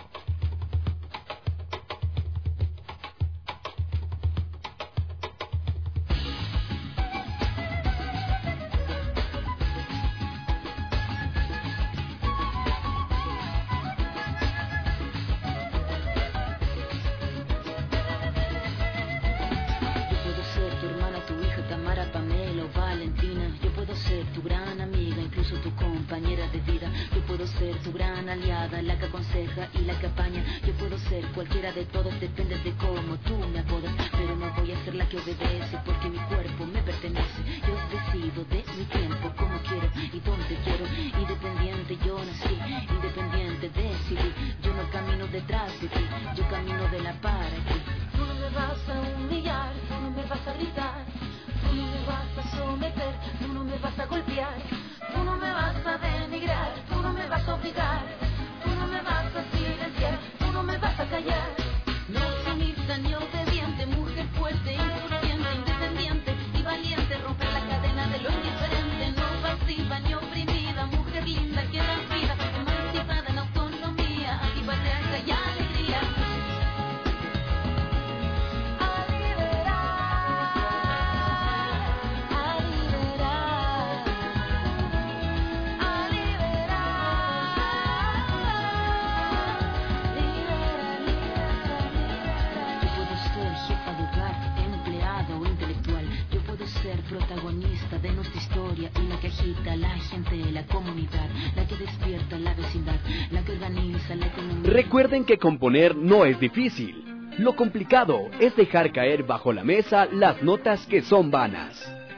Tu gran amiga, incluso tu compañera de vida. Yo puedo ser tu gran aliada, la que aconseja y la que apaña. Yo puedo ser cualquiera de todos, depende de cómo tú me apodas. Pero no voy a ser la que obedece, porque mi cuerpo me pertenece. Yo decido de mi tiempo, como quiero y donde quiero. Independiente yo nací, independiente decidí. Yo no camino detrás de ti, yo camino de la para ti. Tú no me vas a humillar, tú no me vas a gritar. Tú no me vas a someter, tú no me vas a golpear, tú no me vas a denigrar, tú no me vas a obligar, tú no me vas a silenciar, tú no me vas a callar. No sumisa ni obediente, mujer fuerte, inconsciente, independiente y valiente, romper la cadena de lo indiferente, no pasiva ni oprimida, mujer linda que da vida, emancipada en autonomía, antipatriarca y alegría. Protagonista de nuestra historia y la que agita a la gente, la comunidad, la que despierta la vecindad, la que organiza la economía. Recuerden que componer no es difícil. Lo complicado es dejar caer bajo la mesa las notas que son vanas.